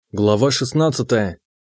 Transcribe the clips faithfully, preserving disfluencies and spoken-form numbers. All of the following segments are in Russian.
Глава шестнадцатая.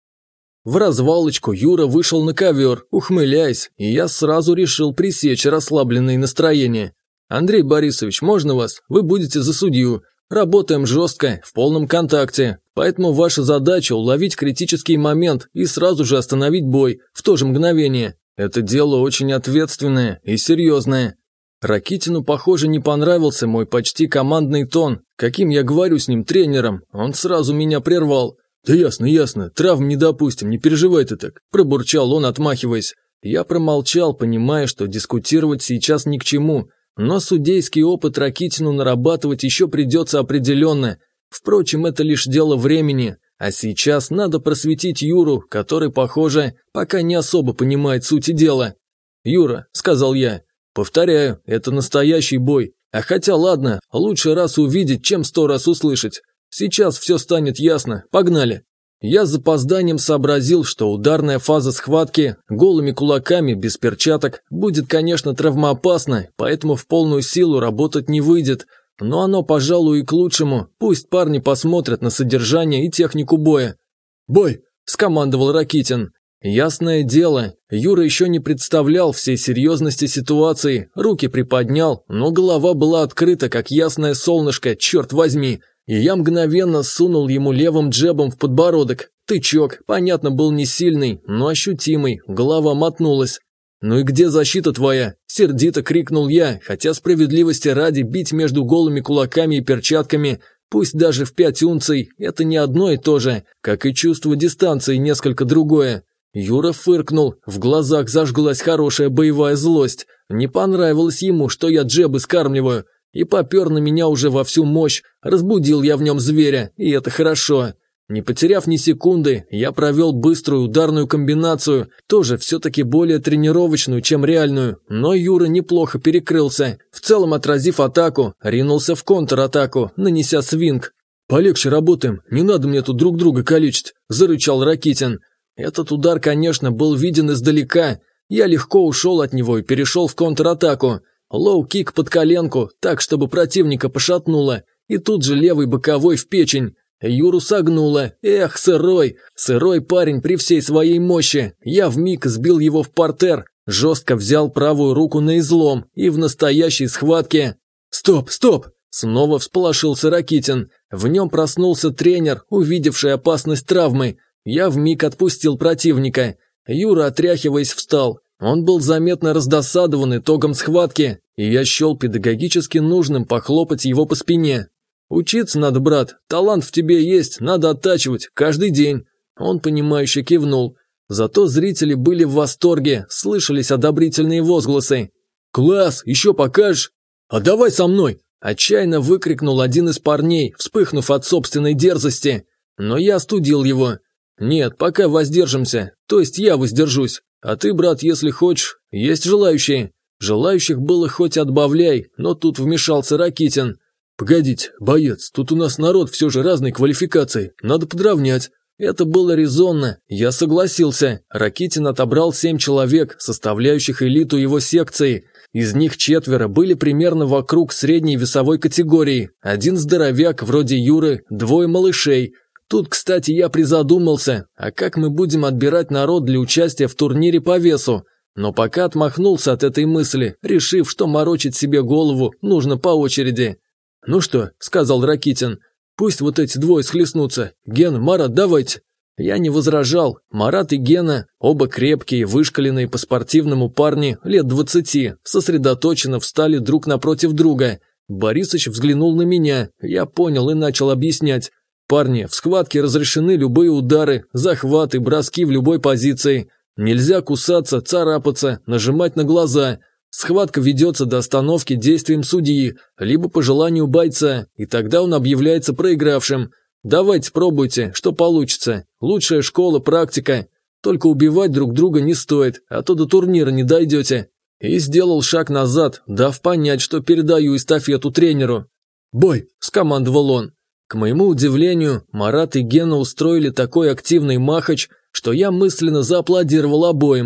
В развалочку Юра вышел на ковер, ухмыляясь, и я сразу решил пресечь расслабленные настроения. «Андрей Борисович, можно вас? Вы будете за судью. Работаем жестко, в полном контакте, поэтому ваша задача – уловить критический момент и сразу же остановить бой, в то же мгновение. Это дело очень ответственное и серьезное». Ракитину, похоже, не понравился мой почти командный тон, каким я говорю с ним тренером, он сразу меня прервал. «Да ясно, ясно, травм не допустим, не переживай ты так», – пробурчал он, отмахиваясь. Я промолчал, понимая, что дискутировать сейчас ни к чему, но судейский опыт Ракитину нарабатывать еще придется определенно. Впрочем, это лишь дело времени, а сейчас надо просветить Юру, который, похоже, пока не особо понимает сути дела. «Юра», – сказал я, – «повторяю, это настоящий бой. А хотя ладно, лучше раз увидеть, чем сто раз услышать. Сейчас все станет ясно. Погнали». Я с запозданием сообразил, что ударная фаза схватки голыми кулаками, без перчаток, будет, конечно, травмоопасна, поэтому в полную силу работать не выйдет. Но оно, пожалуй, и к лучшему. Пусть парни посмотрят на содержание и технику боя. «Бой!» – скомандовал Ракитин. Ясное дело, Юра еще не представлял всей серьезности ситуации, руки приподнял, но голова была открыта, как ясное солнышко, черт возьми, и я мгновенно сунул ему левым джебом в подбородок. Тычок, понятно, был не сильный, но ощутимый, голова мотнулась. «Ну и где защита твоя?» – сердито крикнул я, хотя справедливости ради бить между голыми кулаками и перчатками, пусть даже в пять унций, это не одно и то же, как и чувство дистанции несколько другое. Юра фыркнул, в глазах зажглась хорошая боевая злость. Не понравилось ему, что я джебы скармливаю, и попер на меня уже во всю мощь, разбудил я в нем зверя, и это хорошо. Не потеряв ни секунды, я провел быструю ударную комбинацию, тоже все-таки более тренировочную, чем реальную, но Юра неплохо перекрылся. В целом, отразив атаку, ринулся в контратаку, нанеся свинг. «Полегче работаем, не надо мне тут друг друга калечить», – зарычал Ракитин. Этот удар, конечно, был виден издалека. Я легко ушел от него и перешел в контратаку. Лоу-кик под коленку, так, чтобы противника пошатнуло. И тут же левый боковой в печень. Юру согнуло. Эх, сырой. Сырой парень при всей своей мощи. Я вмиг сбил его в партер. Жестко взял правую руку на излом. И в настоящей схватке... «Стоп, стоп!» Снова всполошился Ракитин. В нем проснулся тренер, увидевший опасность травмы. Я вмиг отпустил противника. Юра, отряхиваясь, встал. Он был заметно раздосадован итогом схватки, и я счел педагогически нужным похлопать его по спине. «Учиться надо, брат, талант в тебе есть, надо оттачивать, каждый день». Он, понимающе кивнул. Зато зрители были в восторге, слышались одобрительные возгласы. «Класс, еще покажешь?» «А давай со мной!» – отчаянно выкрикнул один из парней, вспыхнув от собственной дерзости. Но я остудил его. «Нет, пока воздержимся, то есть я воздержусь, а ты, брат, если хочешь, есть желающие». Желающих было хоть отбавляй, но тут вмешался Ракитин. «Погодите, боец, тут у нас народ все же разной квалификации, надо подровнять». Это было резонно, я согласился. Ракитин отобрал семь человек, составляющих элиту его секции. Из них четверо были примерно вокруг средней весовой категории, один здоровяк вроде Юры, двое малышей. Тут, кстати, я призадумался, а как мы будем отбирать народ для участия в турнире по весу? Но пока отмахнулся от этой мысли, решив, что морочить себе голову нужно по очереди. «Ну что», – сказал Ракитин, – «пусть вот эти двое схлестнутся. Ген, Марат, давайте». Я не возражал. Марат и Гена, оба крепкие, вышкаленные по-спортивному парни, лет двадцати, сосредоточенно встали друг напротив друга. Борисыч взглянул на меня, я понял и начал объяснять. «Парни, в схватке разрешены любые удары, захваты, броски в любой позиции. Нельзя кусаться, царапаться, нажимать на глаза. Схватка ведется до остановки действием судьи, либо по желанию бойца, и тогда он объявляется проигравшим. Давайте пробуйте, что получится. Лучшая школа, практика. Только убивать друг друга не стоит, а то до турнира не дойдете». И сделал шаг назад, дав понять, что передаю эстафету тренеру. «Бой!» – скомандовал он. К моему удивлению, Марат и Гена устроили такой активный махач, что я мысленно зааплодировал обоим.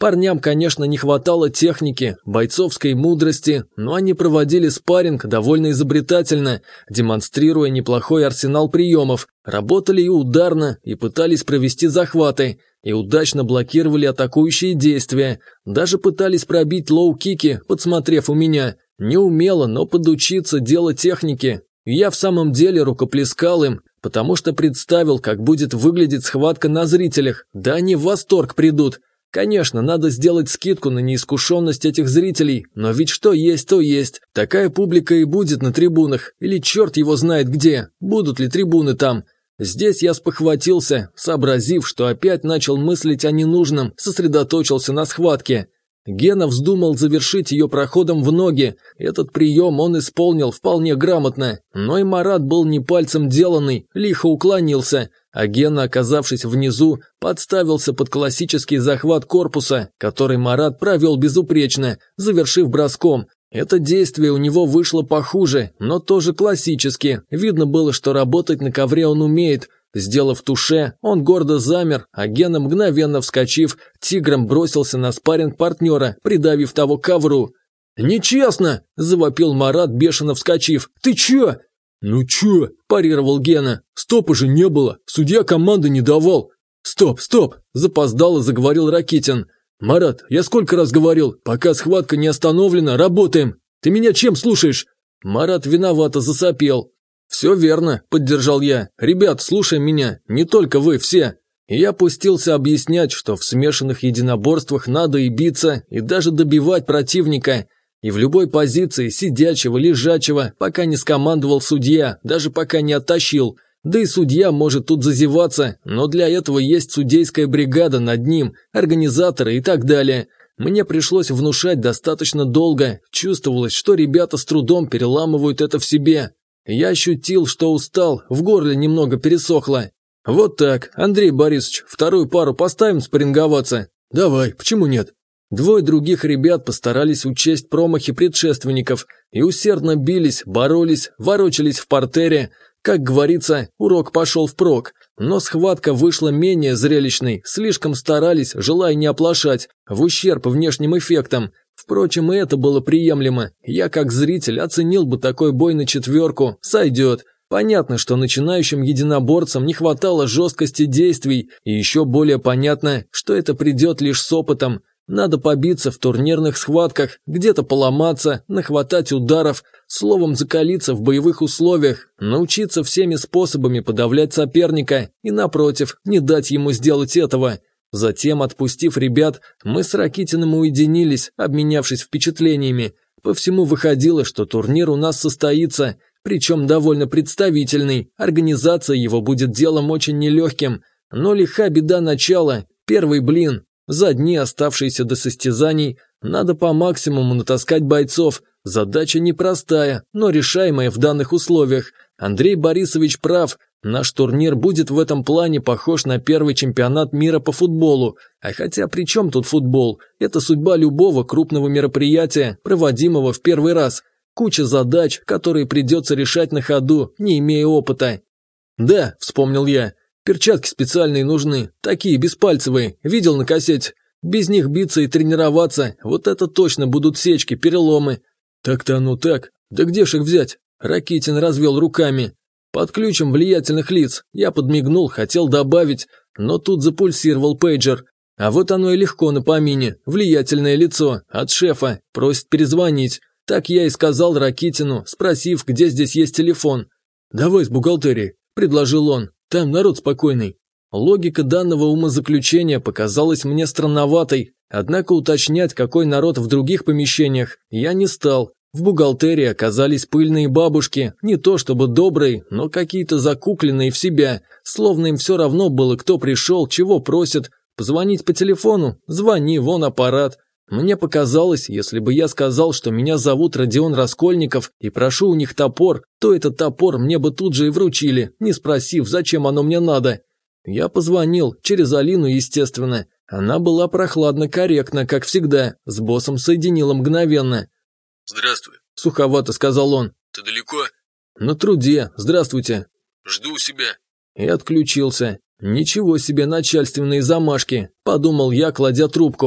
Парням, конечно, не хватало техники, бойцовской мудрости, но они проводили спарринг довольно изобретательно, демонстрируя неплохой арсенал приемов, работали и ударно, и пытались провести захваты, и удачно блокировали атакующие действия, даже пытались пробить лоу-кики, подсмотрев у меня. Не умело, но подучиться дело техники. Я в самом деле рукоплескал им, потому что представил, как будет выглядеть схватка на зрителях, да они в восторг придут. Конечно, надо сделать скидку на неискушенность этих зрителей, но ведь что есть, то есть. Такая публика и будет на трибунах, или черт его знает где, будут ли трибуны там. Здесь я спохватился, сообразив, что опять начал мыслить о ненужном, сосредоточился на схватке. Гена вздумал завершить ее проходом в ноги. Этот прием он исполнил вполне грамотно, но и Марат был не пальцем деланный, лихо уклонился, а Гена, оказавшись внизу, подставился под классический захват корпуса, который Марат провел безупречно, завершив броском. Это действие у него вышло похуже, но тоже классически. Видно было, что работать на ковре он умеет. Сделав туше, он гордо замер, а Гена, мгновенно вскочив, тигром бросился на спарринг партнера, придавив того к ковру. «Нечестно!» – завопил Марат, бешено вскочив. «Ты чё?» «Ну чё?» – парировал Гена. «Стопа же не было, судья команды не давал». «Стоп, стоп!» – запоздало заговорил Ракитин. «Марат, я сколько раз говорил, пока схватка не остановлена, работаем. Ты меня чем слушаешь?» Марат виновато засопел. «Все верно», – поддержал я. «Ребят, слушай меня, не только вы, все». И я пустился объяснять, что в смешанных единоборствах надо и биться, и даже добивать противника. И в любой позиции, сидячего, лежачего, пока не скомандовал судья, даже пока не оттащил. Да и судья может тут зазеваться, но для этого есть судейская бригада над ним, организаторы и так далее. Мне пришлось внушать достаточно долго, чувствовалось, что ребята с трудом переламывают это в себе. Я ощутил, что устал, в горле немного пересохло. «Вот так, Андрей Борисович, вторую пару поставим спарринговаться?» «Давай, почему нет?» Двое других ребят постарались учесть промахи предшественников и усердно бились, боролись, ворочались в партере. Как говорится, урок пошел впрок, но схватка вышла менее зрелищной, слишком старались, желая не оплошать, в ущерб внешним эффектам. Впрочем, и это было приемлемо. Я, как зритель, оценил бы такой бой на четверку, сойдет. Понятно, что начинающим единоборцам не хватало жесткости действий, и еще более понятно, что это придет лишь с опытом. Надо побиться в турнирных схватках, где-то поломаться, нахватать ударов, словом закалиться в боевых условиях, научиться всеми способами подавлять соперника и, напротив, не дать ему сделать этого. Затем, отпустив ребят, мы с Ракитиным уединились, обменявшись впечатлениями. По всему выходило, что турнир у нас состоится, причем довольно представительный, организация его будет делом очень нелегким, но лиха беда начала, первый блин. За дни, оставшиеся до состязаний, надо по максимуму натаскать бойцов. Задача непростая, но решаемая в данных условиях. Андрей Борисович прав, наш турнир будет в этом плане похож на первый чемпионат мира по футболу. А хотя при чем тут футбол? Это судьба любого крупного мероприятия, проводимого в первый раз. Куча задач, которые придется решать на ходу, не имея опыта. «Да», – вспомнил я. «Перчатки специальные нужны, такие беспальцевые, видел на кассете. Без них биться и тренироваться, вот это точно будут сечки, переломы». «Так-то оно так. Да где ж их взять?» Ракитин развел руками. «Подключим влиятельных лиц». Я подмигнул, хотел добавить, но тут запульсировал пейджер. А вот оно и легко на помине. Влиятельное лицо, от шефа, просит перезвонить. Так я и сказал Ракитину, спросив, где здесь есть телефон. «Давай с бухгалтерии», – предложил он. Там народ спокойный. Логика данного умозаключения показалась мне странноватой, однако уточнять, какой народ в других помещениях, я не стал. В бухгалтерии оказались пыльные бабушки, не то чтобы добрые, но какие-то закукленные в себя, словно им все равно было, кто пришел, чего просит. Позвонить по телефону? Звони, вон аппарат. Мне показалось, если бы я сказал, что меня зовут Родион Раскольников и прошу у них топор, то этот топор мне бы тут же и вручили, не спросив, зачем оно мне надо. Я позвонил, через Алину, естественно. Она была прохладно корректна, как всегда, с боссом соединила мгновенно. «Здравствуй», – суховато сказал он. «Ты далеко?» «На труде, здравствуйте». «Жду себя». И отключился. Ничего себе начальственные замашки, подумал я, кладя трубку.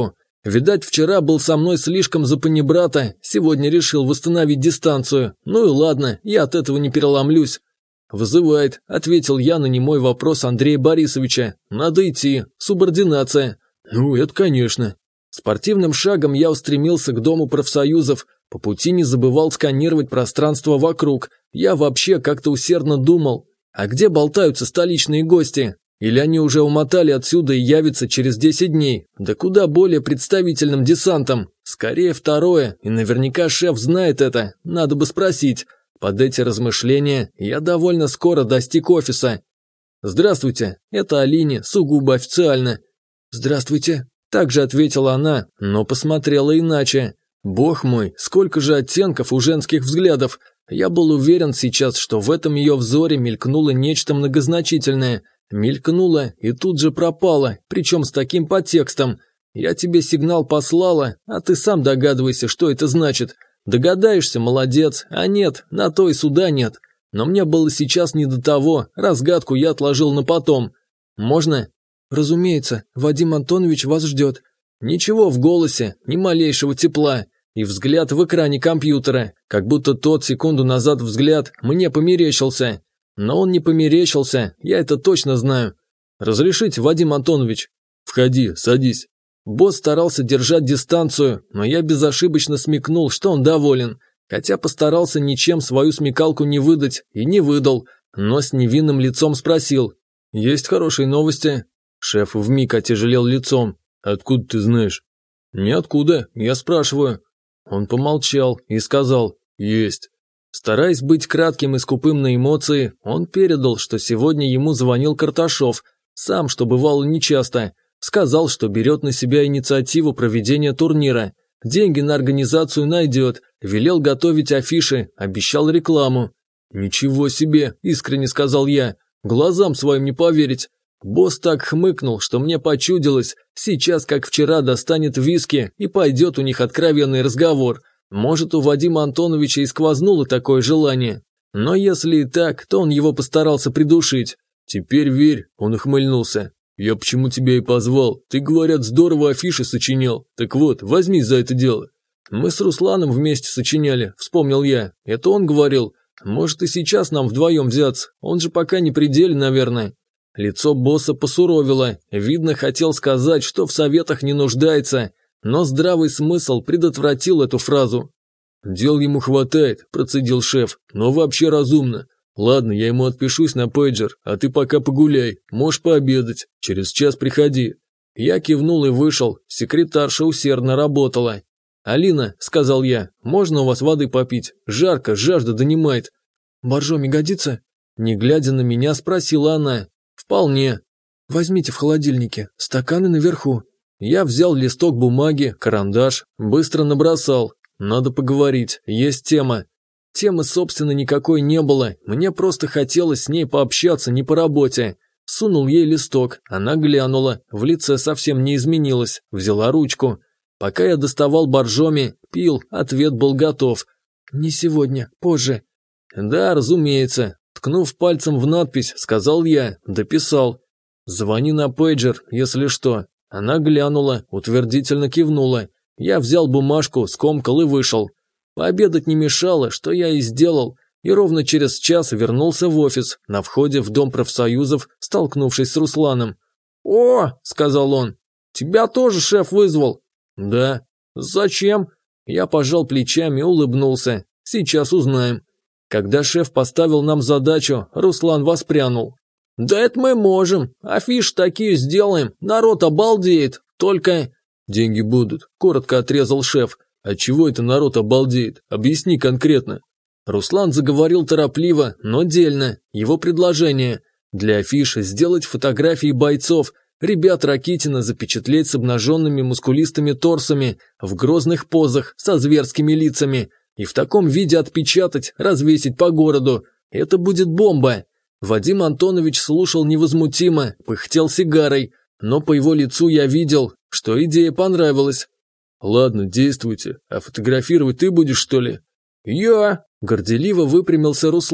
Видать, вчера был со мной слишком за панибрата, сегодня решил восстановить дистанцию. Ну и ладно, я от этого не переломлюсь. «Вызывает», – ответил я на немой вопрос Андрея Борисовича. «Надо идти. Субординация». «Ну, это конечно». Спортивным шагом я устремился к дому профсоюзов. По пути не забывал сканировать пространство вокруг. Я вообще как-то усердно думал. А где болтаются столичные гости? Или они уже умотали отсюда и явятся через десять дней? Да куда более представительным десантом. Скорее второе, и наверняка шеф знает это. Надо бы спросить. Под эти размышления я довольно скоро достиг офиса. «Здравствуйте, это Алине, сугубо официально». «Здравствуйте», – также ответила она, но посмотрела иначе. Бог мой, сколько же оттенков у женских взглядов. Я был уверен сейчас, что в этом ее взоре мелькнуло нечто многозначительное. Мелькнуло и тут же пропало, причем с таким подтекстом. «Я тебе сигнал послала, а ты сам догадывайся, что это значит». Догадаешься, молодец, а нет, на то и суда нет. Но мне было сейчас не до того, разгадку я отложил на потом. Можно? Разумеется, Вадим Антонович вас ждет. Ничего в голосе, ни малейшего тепла. И взгляд в экране компьютера, как будто тот секунду назад взгляд мне померещился. Но он не померещился, я это точно знаю. Разрешите, Вадим Антонович? Входи, садись. Босс старался держать дистанцию, но я безошибочно смекнул, что он доволен, хотя постарался ничем свою смекалку не выдать и не выдал, но с невинным лицом спросил: «Есть хорошие новости?» Шеф вмиг отяжелел лицом. «Откуда ты знаешь?» «Ниоткуда, я спрашиваю». Он помолчал и сказал: «Есть». Стараясь быть кратким и скупым на эмоции, он передал, что сегодня ему звонил Карташов, сам, что бывало нечасто. Сказал, что берет на себя инициативу проведения турнира. Деньги на организацию найдет, велел готовить афиши, обещал рекламу. «Ничего себе!» – искренне сказал я. «Глазам своим не поверить». Босс так хмыкнул, что мне почудилось. Сейчас, как вчера, достанет виски и пойдет у них откровенный разговор. Может, у Вадима Антоновича и сквознуло такое желание. Но если и так, то он его постарался придушить. «Теперь верь», – он ухмыльнулся. «Я почему тебя и позвал? Ты, говорят, здорово афиши сочинял. Так вот, возьмись за это дело». «Мы с Русланом вместе сочиняли», – вспомнил я. «Это он говорил. Может, и сейчас нам вдвоем взяться. Он же пока не при деле, наверное». Лицо босса посуровило. Видно, хотел сказать, что в советах не нуждается. Но здравый смысл предотвратил эту фразу. «Дел ему хватает», – процедил шеф. «Но вообще разумно. Ладно, я ему отпишусь на пейджер, а ты пока погуляй, можешь пообедать, через час приходи». Я кивнул и вышел, секретарша усердно работала. «Алина», – сказал я, – «можно у вас воды попить? Жарко, жажда донимает». «Боржоми годится?» Не глядя на меня, спросила она. «Вполне». «Возьмите в холодильнике, стаканы наверху». Я взял листок бумаги, карандаш, быстро набросал. Надо поговорить, есть тема. Темы, собственно, никакой не было, мне просто хотелось с ней пообщаться не по работе. Сунул ей листок, она глянула, в лице совсем не изменилась, взяла ручку. Пока я доставал боржоми, пил, ответ был готов. «Не сегодня, позже». «Да, разумеется». Ткнув пальцем в надпись, сказал я, дописал. «Звони на пейджер, если что». Она глянула, утвердительно кивнула. Я взял бумажку, скомкал и вышел. Пообедать не мешало, что я и сделал, и ровно через час вернулся в офис, на входе в дом профсоюзов, столкнувшись с Русланом. «О!» – сказал он. «Тебя тоже шеф вызвал?» «Да». «Зачем?» Я пожал плечами и улыбнулся. «Сейчас узнаем». Когда шеф поставил нам задачу, Руслан воспрянул. «Да это мы можем. Афиши такие сделаем. Народ обалдеет. Только...» «Деньги будут», – коротко отрезал шеф. «Отчего это народ обалдеет? Объясни конкретно». Руслан заговорил торопливо, но дельно. Его предложение – для афиши сделать фотографии бойцов, ребят Ракитина запечатлеть с обнаженными мускулистыми торсами, в грозных позах, со зверскими лицами, и в таком виде отпечатать, развесить по городу. Это будет бомба. Вадим Антонович слушал невозмутимо, пыхтел сигарой, но по его лицу я видел, что идея понравилась. «Ладно, действуйте. А фотографировать ты будешь, что ли?» «Я!» – горделиво выпрямился Руслан.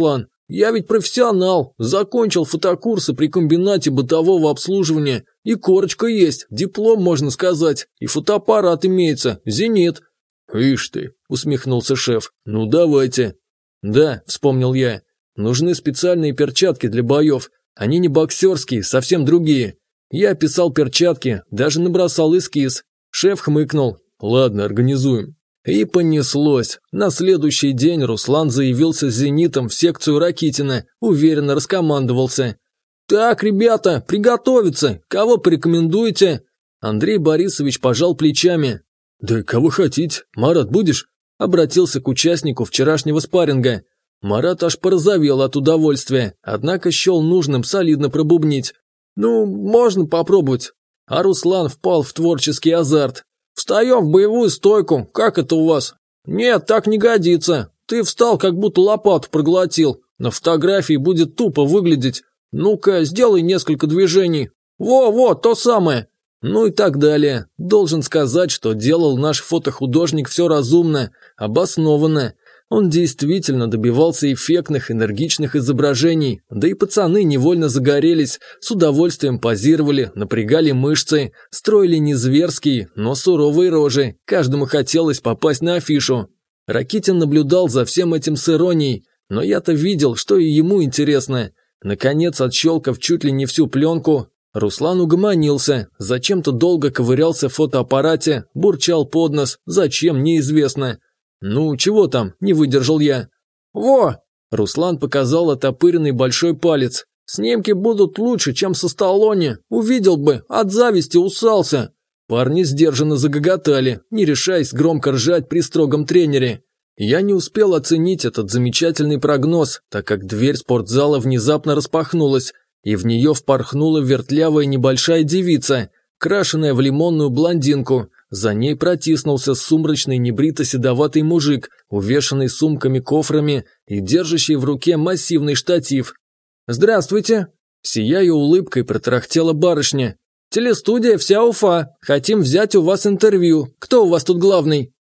Я ведь профессионал, закончил фотокурсы при комбинате бытового обслуживания, и корочка есть, диплом, можно сказать, и фотоаппарат имеется, «Зенит». «Ишь ты», – усмехнулся шеф, – «ну давайте». «Да», – вспомнил я, – «нужны специальные перчатки для боев, они не боксерские, совсем другие». Я описал перчатки, даже набросал эскиз. Шеф хмыкнул, «Ладно, организуем». И понеслось. На следующий день Руслан заявился с «Зенитом» в секцию Ракитина, уверенно раскомандовался. «Так, ребята, приготовиться! Кого порекомендуете?» Андрей Борисович пожал плечами. «Да кого хотите. Марат, будешь?» Обратился к участнику вчерашнего спарринга. Марат аж порозовел от удовольствия, однако счел нужным солидно пробубнить. «Ну, можно попробовать». А Руслан впал в творческий азарт. «Встаем в боевую стойку, как это у вас?» «Нет, так не годится. Ты встал, как будто лопату проглотил. На фотографии будет тупо выглядеть. Ну-ка, сделай несколько движений. Во-во, то самое». Ну и так далее. Должен сказать, что делал наш фотохудожник все разумно, обоснованно. Он действительно добивался эффектных, энергичных изображений, да и пацаны невольно загорелись, с удовольствием позировали, напрягали мышцы, строили не зверские, но суровые рожи, каждому хотелось попасть на афишу. Ракитин наблюдал за всем этим с иронией, но я-то видел, что и ему интересно. Наконец, отщелкав чуть ли не всю пленку, Руслан угомонился, зачем-то долго ковырялся в фотоаппарате, бурчал под нос, зачем, неизвестно. «Ну, чего там?» – не выдержал я. «Во!» – Руслан показал оттопыренный большой палец. «Снимки будут лучше, чем со Сталлоне. Увидел бы, от зависти усался». Парни сдержанно загоготали, не решаясь громко ржать при строгом тренере. Я не успел оценить этот замечательный прогноз, так как дверь спортзала внезапно распахнулась, и в нее впорхнула вертлявая небольшая девица, крашеная в лимонную блондинку. За ней протиснулся сумрачный небрито-седоватый мужик, увешанный сумками-кофрами и держащий в руке массивный штатив. «Здравствуйте!» Сияя улыбкой, протарахтела барышня. «Телестудия «Вся Уфа». Хотим взять у вас интервью. Кто у вас тут главный?»